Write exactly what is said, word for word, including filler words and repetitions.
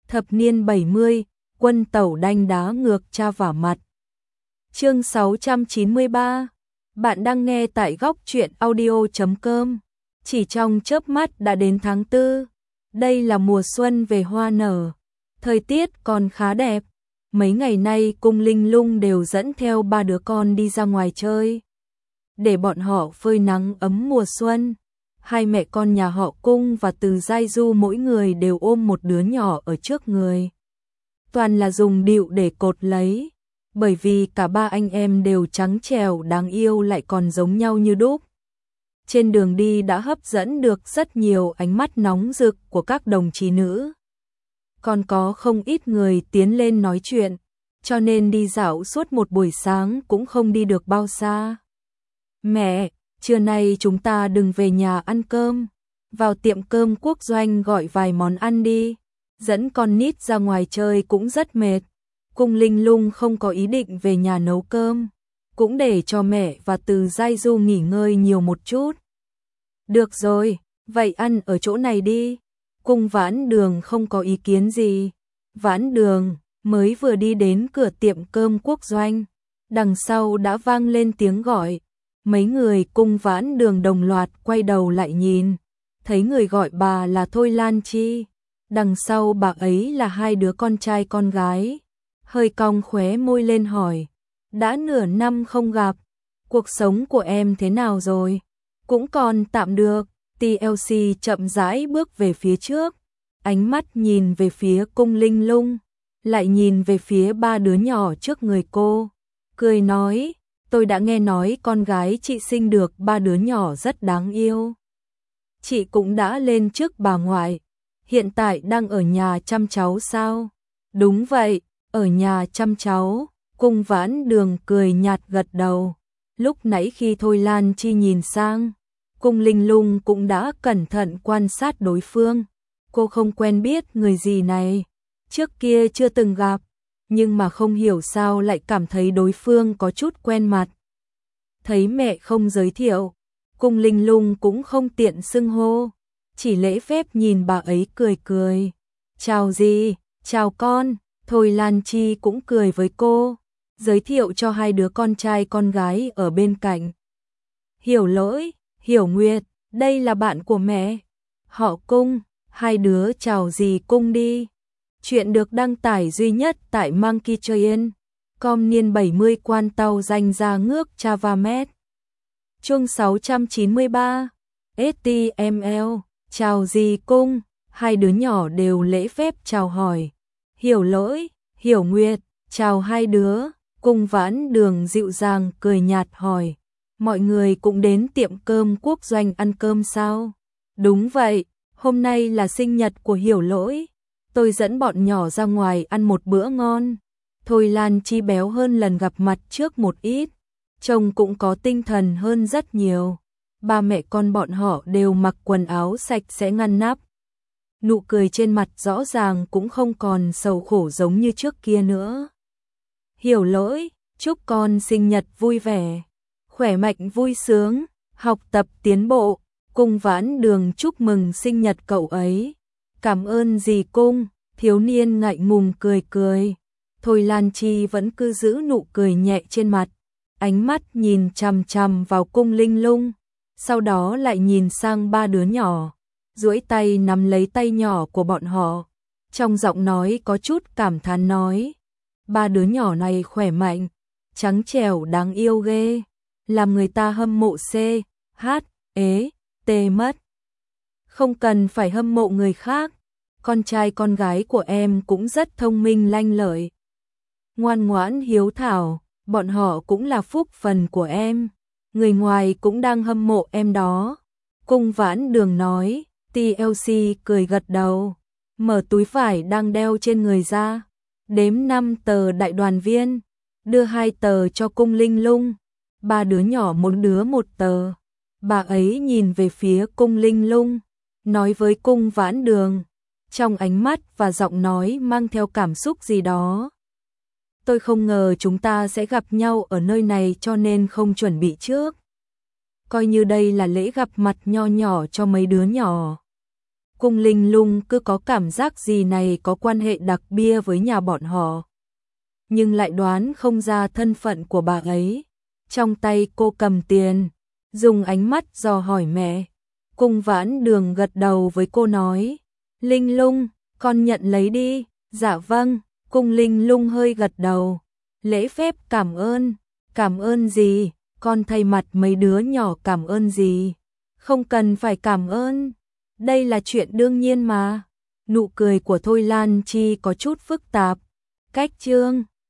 Thập niên bảy mươi, quân tẩu đanh đá ngược cha vả mặt. Chương sáu trăm chín mươi ba. Bạn đang nghe tại góc truyện audio chấm com. Chỉ trong chớp mắt đã đến tháng tư. Đây là mùa xuân về hoa nở. Thời tiết còn khá đẹp. Mấy ngày nay Cung Linh Lung đều dẫn theo ba đứa con đi ra ngoài chơi, để bọn họ phơi nắng ấm mùa xuân. Hai mẹ con nhà họ Cung và Từ Giai Du mỗi người đều ôm một đứa nhỏ ở trước người. Toàn là dùng đựu để cột lấy, bởi vì cả ba anh em đều trắng trẻo đáng yêu lại còn giống nhau như đúc. Trên đường đi đã hấp dẫn được rất nhiều ánh mắt nóng rực của các đồng chí nữ. Còn có không ít người tiến lên nói chuyện, cho nên đi dạo suốt một buổi sáng cũng không đi được bao xa. Mẹ, trưa nay chúng ta đừng về nhà ăn cơm, vào tiệm cơm Quốc Doanh gọi vài món ăn đi, dẫn con nít ra ngoài chơi cũng rất mệt. Cung Linh Lung không có ý định về nhà nấu cơm, cũng để cho mẹ và Từ Giai Du nghỉ ngơi nhiều một chút. Được rồi, vậy ăn ở chỗ này đi. Cung Vãn Đường không có ý kiến gì. Vãn Đường mới vừa đi đến cửa tiệm cơm Quốc Doanh, đằng sau đã vang lên tiếng gọi. Mấy người Cung Vãn Đường đồng loạt quay đầu lại nhìn, thấy người gọi bà là Thôi Lan Chi, đằng sau bà ấy là hai đứa con trai con gái. Hơi cong khóe môi lên hỏi, đã nửa năm không gặp, cuộc sống của em thế nào rồi? Cũng còn tạm được. tê lờ xê chậm rãi bước về phía trước, ánh mắt nhìn về phía Cung Linh Lung, lại nhìn về phía ba đứa nhỏ trước người cô, cười nói, tôi đã nghe nói con gái chị sinh được ba đứa nhỏ rất đáng yêu. Chị cũng đã lên chức bà ngoại, hiện tại đang ở nhà chăm cháu sao? Đúng vậy, ở nhà chăm cháu. Cung Vãn Đường cười nhạt gật đầu. Lúc nãy khi Thôi Lan Chi nhìn sang, Cung Linh Lung cũng đã cẩn thận quan sát đối phương. Cô không quen biết người gì này, trước kia chưa từng gặp, nhưng mà không hiểu sao lại cảm thấy đối phương có chút quen mặt. Thấy mẹ không giới thiệu, Cung Linh Lung cũng không tiện xưng hô, chỉ lễ phép nhìn bà ấy cười cười. Chào dì, chào con. Thôi Lan Chi cũng cười với cô, giới thiệu cho hai đứa con trai con gái ở bên cạnh. Hiểu Lỗi, Hiểu Nguyệt, đây là bạn của mẹ. Họ Cung, hai đứa chào dì Cung đi. Chuyện được đăng tải duy nhất tại Monkey Train. Com niên bảy mươi quan tàu danh ra ngước Chavamet. Chương sáu trăm chín mươi ba. ét tê em lờ, chào dì Cung, hai đứa nhỏ đều lễ phép chào hỏi. Hiểu Lỗi, Hiểu Nguyệt, chào hai đứa. Cung Vãn Đường dịu dàng cười nhạt hỏi, mọi người cũng đến tiệm cơm Quốc Doanh ăn cơm sao? Đúng vậy, hôm nay là sinh nhật của Hiểu Lỗi, tôi dẫn bọn nhỏ ra ngoài ăn một bữa ngon. Thôi Lan Chi béo hơn lần gặp mặt trước một ít, trông cũng có tinh thần hơn rất nhiều. Ba mẹ con bọn họ đều mặc quần áo sạch sẽ ngăn nắp, nụ cười trên mặt rõ ràng cũng không còn sầu khổ giống như trước kia nữa. Hiểu Lỗi, chúc con sinh nhật vui vẻ, khỏe mạnh vui sướng, học tập tiến bộ. Cung Vãn Đường chúc mừng sinh nhật cậu ấy. Cảm ơn dì Cung. Thiếu niên ngại ngùng cười cười. Thôi Lan Chi vẫn cứ giữ nụ cười nhẹ trên mặt, ánh mắt nhìn chằm chằm vào Cung Linh Lung, sau đó lại nhìn sang ba đứa nhỏ, duỗi tay nắm lấy tay nhỏ của bọn họ, trong giọng nói có chút cảm thán nói, ba đứa nhỏ này khỏe mạnh, trắng trẻo đáng yêu ghê, làm người ta hâm mộ c, h, ế, t mất. Không cần phải hâm mộ người khác, con trai con gái của em cũng rất thông minh lanh lợi, ngoan ngoãn hiếu thảo, bọn họ cũng là phúc phần của em, người ngoài cũng đang hâm mộ em đó. Cung Vãn Đường nói. tê lờ xê cười gật đầu, mở túi vải đang đeo trên người ra, đếm năm tờ đại đoàn viên, đưa hai tờ cho Cung Linh Lung, ba đứa nhỏ một đứa một tờ. Bà ấy nhìn về phía Cung Linh Lung, nói với Cung Vãn Đường, trong ánh mắt và giọng nói mang theo cảm xúc gì đó. Tôi không ngờ chúng ta sẽ gặp nhau ở nơi này cho nên không chuẩn bị trước. Coi như đây là lễ gặp mặt nho nhỏ cho mấy đứa nhỏ. Cung Linh Lung cứ có cảm giác gì này có quan hệ đặc biệt với nhà bọn họ. Nhưng lại đoán không ra thân phận của bà ấy. Trong tay cô cầm tiền, dùng ánh mắt dò hỏi mẹ. Cung Vãn Đường gật đầu với cô nói, Linh Lung, con nhận lấy đi. Dạ vâng, Cung Linh Lung hơi gật đầu. Lễ phép cảm ơn. Cảm ơn gì? Con thay mặt mấy đứa nhỏ cảm ơn gì? Không cần phải cảm ơn. Đây là chuyện đương nhiên mà. Nụ cười của Thôi Lan Chi có chút phức tạp. Cách chương